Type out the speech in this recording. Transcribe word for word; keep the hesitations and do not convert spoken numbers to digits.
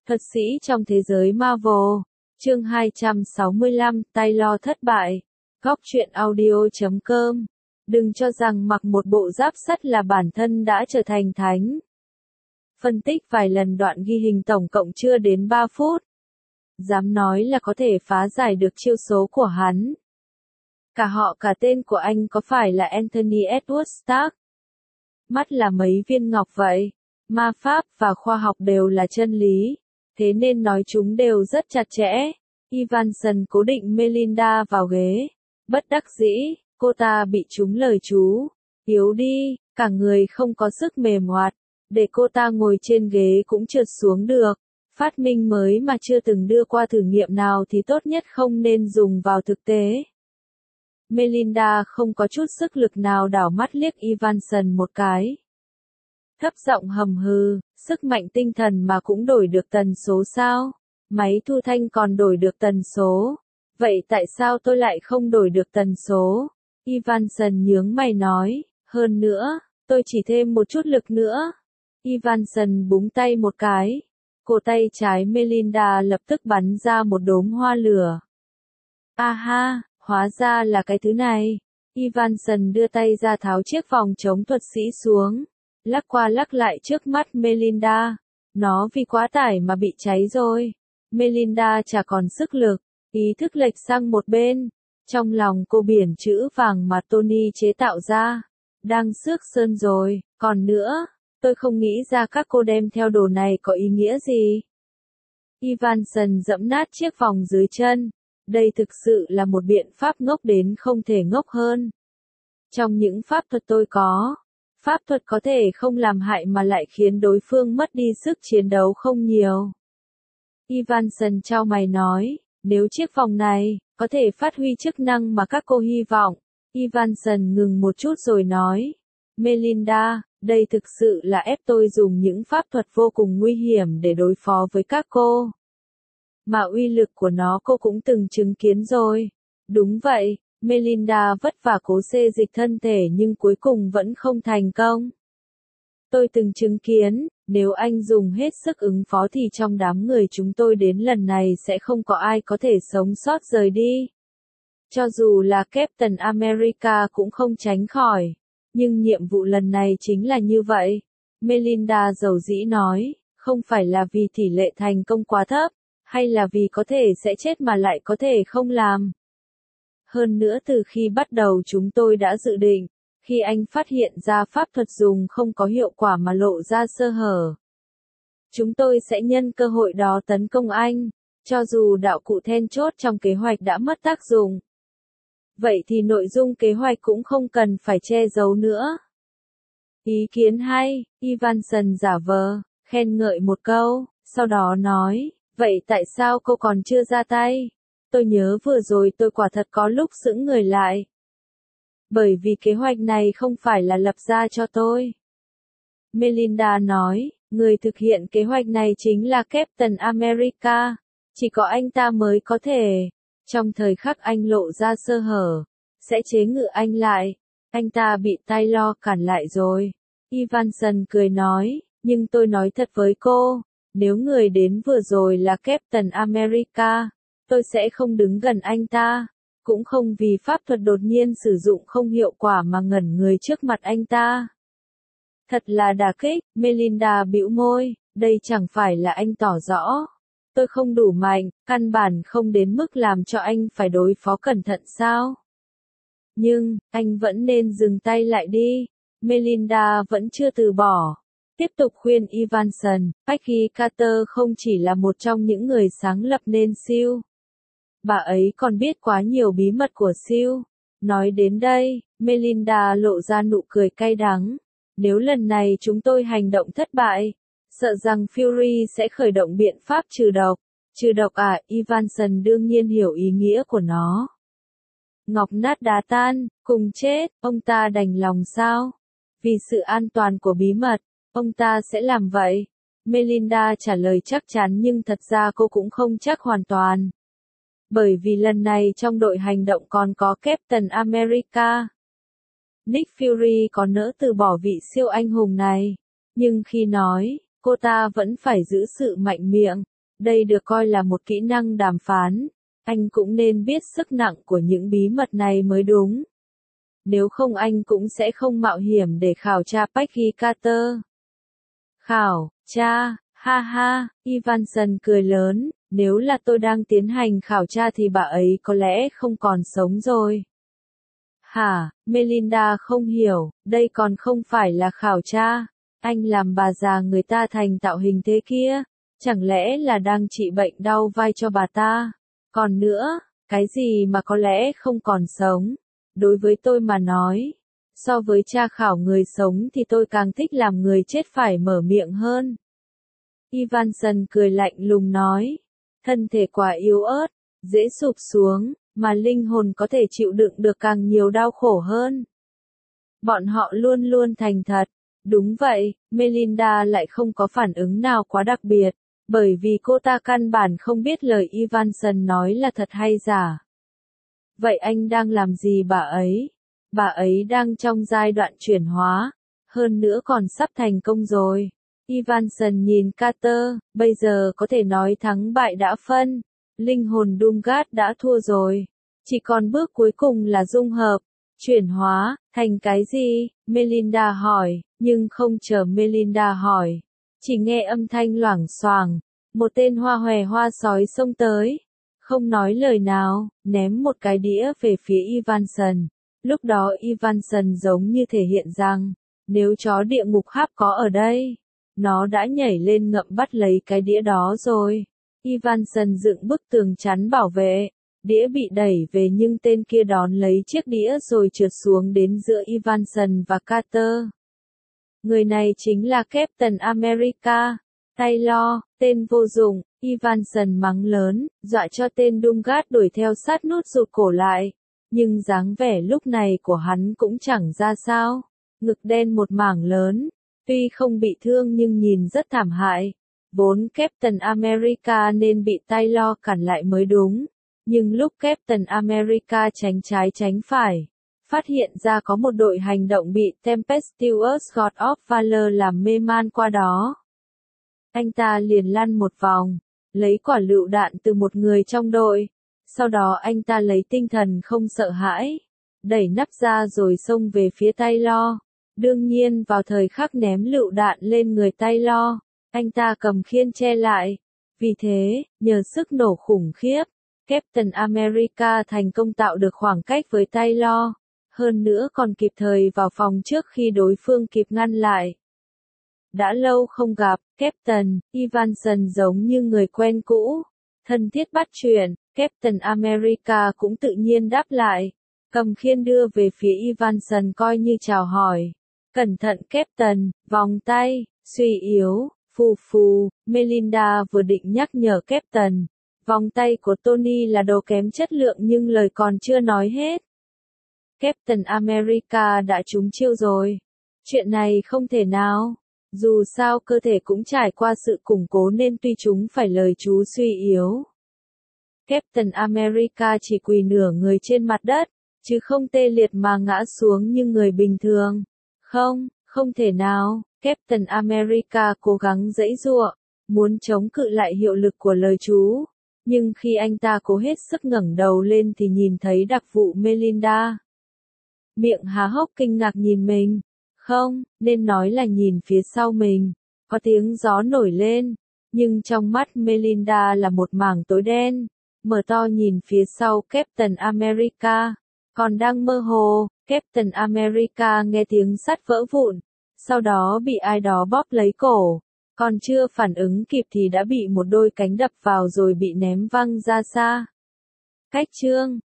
Thuật sĩ trong thế giới Marvel, chương hai trăm sáu mươi lăm, Taylor thất bại. Góc truyện audio chấm com. Đừng cho rằng mặc một bộ giáp sắt là bản thân đã trở thành thánh. Phân tích vài lần đoạn ghi hình tổng cộng chưa đến ba phút. Dám nói là có thể phá giải được chiêu số của hắn. Cả họ cả tên của anh có phải là Anthony Edward Stark? Mắt là mấy viên ngọc vậy. Ma pháp và khoa học đều là chân lý. Thế nên nói chúng đều rất chặt chẽ. Evanson cố định Melinda vào ghế. Bất đắc dĩ, cô ta bị trúng lời chú. Yếu đi, cả người không có sức mềm hoạt. Để cô ta ngồi trên ghế cũng trượt xuống được. Phát minh mới mà chưa từng đưa qua thử nghiệm nào thì tốt nhất không nên dùng vào thực tế. Melinda không có chút sức lực nào đảo mắt liếc Evanson một cái. Thấp giọng hầm hừ, sức mạnh tinh thần mà cũng đổi được tần số sao? Máy thu thanh còn đổi được tần số. Vậy tại sao tôi lại không đổi được tần số? Evanson nhướng mày nói, hơn nữa, tôi chỉ thêm một chút lực nữa. Evanson búng tay một cái. Cổ tay trái Melinda lập tức bắn ra một đốm hoa lửa. A ha, hóa ra là cái thứ này. Evanson đưa tay ra tháo chiếc vòng chống thuật sĩ xuống. Lắc qua lắc lại trước mắt Melinda. Nó vì quá tải mà bị cháy rồi. Melinda chả còn sức lực, ý thức lệch sang một bên. Trong lòng cô biển chữ vàng mà Tony chế tạo ra. Đang xước sơn rồi, còn nữa, tôi không nghĩ ra các cô đem theo đồ này có ý nghĩa gì. Evanson dẫm nát chiếc vòng dưới chân. Đây thực sự là một biện pháp ngốc đến không thể ngốc hơn. Trong những pháp thuật tôi có, pháp thuật có thể không làm hại mà lại khiến đối phương mất đi sức chiến đấu không nhiều. Evanson chau mày nói, nếu chiếc vòng này có thể phát huy chức năng mà các cô hy vọng. Evanson ngừng một chút rồi nói, Melinda, đây thực sự là ép tôi dùng những pháp thuật vô cùng nguy hiểm để đối phó với các cô. Mà uy lực của nó cô cũng từng chứng kiến rồi. Đúng vậy, Melinda vất vả cố xê dịch thân thể nhưng cuối cùng vẫn không thành công. Tôi từng chứng kiến, nếu anh dùng hết sức ứng phó thì trong đám người chúng tôi đến lần này sẽ không có ai có thể sống sót rời đi. Cho dù là Captain America cũng không tránh khỏi. Nhưng nhiệm vụ lần này chính là như vậy. Melinda dầu dĩ nói, không phải là vì tỷ lệ thành công quá thấp, hay là vì có thể sẽ chết mà lại có thể không làm. Hơn nữa từ khi bắt đầu chúng tôi đã dự định, khi anh phát hiện ra pháp thuật dùng không có hiệu quả mà lộ ra sơ hở. Chúng tôi sẽ nhân cơ hội đó tấn công anh, cho dù đạo cụ then chốt trong kế hoạch đã mất tác dụng. Vậy thì nội dung kế hoạch cũng không cần phải che giấu nữa. Ý kiến hay, Evanson giả vờ, khen ngợi một câu, sau đó nói, vậy tại sao cô còn chưa ra tay? Tôi nhớ vừa rồi tôi quả thật có lúc sững người lại. Bởi vì kế hoạch này không phải là lập ra cho tôi. Melinda nói, người thực hiện kế hoạch này chính là Captain America. Chỉ có anh ta mới có thể. Trong thời khắc anh lộ ra sơ hở, sẽ chế ngự anh lại. Anh ta bị Taylor cản lại rồi. Evanson cười nói, nhưng tôi nói thật với cô, nếu người đến vừa rồi là Captain America, tôi sẽ không đứng gần anh ta, cũng không vì pháp thuật đột nhiên sử dụng không hiệu quả mà ngẩn người trước mặt anh ta. Thật là đả kích, Melinda bĩu môi, đây chẳng phải là anh tỏ rõ. Tôi không đủ mạnh, căn bản không đến mức làm cho anh phải đối phó cẩn thận sao? Nhưng, anh vẫn nên dừng tay lại đi. Melinda vẫn chưa từ bỏ. Tiếp tục khuyên Evanson, Peggy Carter không chỉ là một trong những người sáng lập nên ét i u. Bà ấy còn biết quá nhiều bí mật của ét i u. Nói đến đây, Melinda lộ ra nụ cười cay đắng. Nếu lần này chúng tôi hành động thất bại, sợ rằng Fury sẽ khởi động biện pháp trừ độc. Trừ độc à, Evanson đương nhiên hiểu ý nghĩa của nó. Ngọc nát đá tan, cùng chết, ông ta đành lòng sao? Vì sự an toàn của bí mật, ông ta sẽ làm vậy. Melinda trả lời chắc chắn nhưng thật ra cô cũng không chắc hoàn toàn. Bởi vì lần này trong đội hành động còn có Captain America. Nick Fury có nỡ từ bỏ vị siêu anh hùng này. Nhưng khi nói, cô ta vẫn phải giữ sự mạnh miệng. Đây được coi là một kỹ năng đàm phán. Anh cũng nên biết sức nặng của những bí mật này mới đúng. Nếu không anh cũng sẽ không mạo hiểm để khảo tra Peggy Carter. Khảo tra, ha ha, Evanson cười lớn, nếu là tôi đang tiến hành khảo tra thì bà ấy có lẽ không còn sống rồi. Hả, Melinda không hiểu, đây còn không phải là khảo tra. Anh làm bà già người ta thành tạo hình thế kia, chẳng lẽ là đang trị bệnh đau vai cho bà ta? Còn nữa, cái gì mà có lẽ không còn sống? Đối với tôi mà nói, so với tra khảo người sống thì tôi càng thích làm người chết phải mở miệng hơn. Evanson cười lạnh lùng nói, thân thể quá yếu ớt, dễ sụp xuống, mà linh hồn có thể chịu đựng được càng nhiều đau khổ hơn. Bọn họ luôn luôn thành thật. Đúng vậy, Melinda lại không có phản ứng nào quá đặc biệt, bởi vì cô ta căn bản không biết lời Evanson nói là thật hay giả. Vậy anh đang làm gì bà ấy? Bà ấy đang trong giai đoạn chuyển hóa, hơn nữa còn sắp thành công rồi. Evanson nhìn Carter, bây giờ có thể nói thắng bại đã phân. Linh hồn Doomguard đã thua rồi. Chỉ còn bước cuối cùng là dung hợp. Chuyển hóa, thành cái gì? Melinda hỏi, nhưng không chờ Melinda hỏi. Chỉ nghe âm thanh loảng xoảng, một tên hoa hòe hoa sói xông tới. Không nói lời nào, ném một cái đĩa về phía Evanson. Lúc đó Evanson giống như thể hiện rằng, nếu chó địa ngục háp có ở đây, nó đã nhảy lên ngậm bắt lấy cái đĩa đó rồi. Evanson dựng bức tường chắn bảo vệ. Đĩa bị đẩy về nhưng tên kia đón lấy chiếc đĩa rồi trượt xuống đến giữa Evanson và Carter. Người này chính là Captain America. Taylor, tên vô dụng, Evanson mắng lớn, dọa cho tên Doomguard đuổi theo sát nút rụt cổ lại. Nhưng dáng vẻ lúc này của hắn cũng chẳng ra sao. Ngực đen một mảng lớn, tuy không bị thương nhưng nhìn rất thảm hại. Vốn Captain America nên bị Taylor cản lại mới đúng. Nhưng lúc Captain America tránh trái tránh phải, phát hiện ra có một đội hành động bị Tempestuous God of Valor làm mê man qua đó. Anh ta liền lăn một vòng, lấy quả lựu đạn từ một người trong đội. Sau đó anh ta lấy tinh thần không sợ hãi, đẩy nắp ra rồi xông về phía Taylor. Đương nhiên vào thời khắc ném lựu đạn lên người Taylor, anh ta cầm khiên che lại. Vì thế, nhờ sức nổ khủng khiếp, Captain America thành công tạo được khoảng cách với Taylor, hơn nữa còn kịp thời vào phòng trước khi đối phương kịp ngăn lại. Đã lâu không gặp, Captain, Evanson giống như người quen cũ, thân thiết bắt chuyện, Captain America cũng tự nhiên đáp lại, cầm khiên đưa về phía Evanson coi như chào hỏi. Cẩn thận Captain, vòng tay, suy yếu, phù phù, Melinda vừa định nhắc nhở Captain. Vòng tay của Tony là đồ kém chất lượng nhưng lời còn chưa nói hết. Captain America đã trúng chiêu rồi. Chuyện này không thể nào. Dù sao cơ thể cũng trải qua sự củng cố nên tuy chúng phải lời chú suy yếu. Captain America chỉ quỳ nửa người trên mặt đất, chứ không tê liệt mà ngã xuống như người bình thường. Không, không thể nào. Captain America cố gắng giãy giụa, muốn chống cự lại hiệu lực của lời chú. Nhưng khi anh ta cố hết sức ngẩng đầu lên thì nhìn thấy đặc vụ Melinda. Miệng há hốc kinh ngạc nhìn mình. Không, nên nói là nhìn phía sau mình. Có tiếng gió nổi lên. Nhưng trong mắt Melinda là một mảng tối đen. Mở to nhìn phía sau Captain America. Còn đang mơ hồ, Captain America nghe tiếng sắt vỡ vụn. Sau đó bị ai đó bóp lấy cổ. Còn chưa phản ứng kịp thì đã bị một đôi cánh đập vào rồi bị ném văng ra xa. Cách chương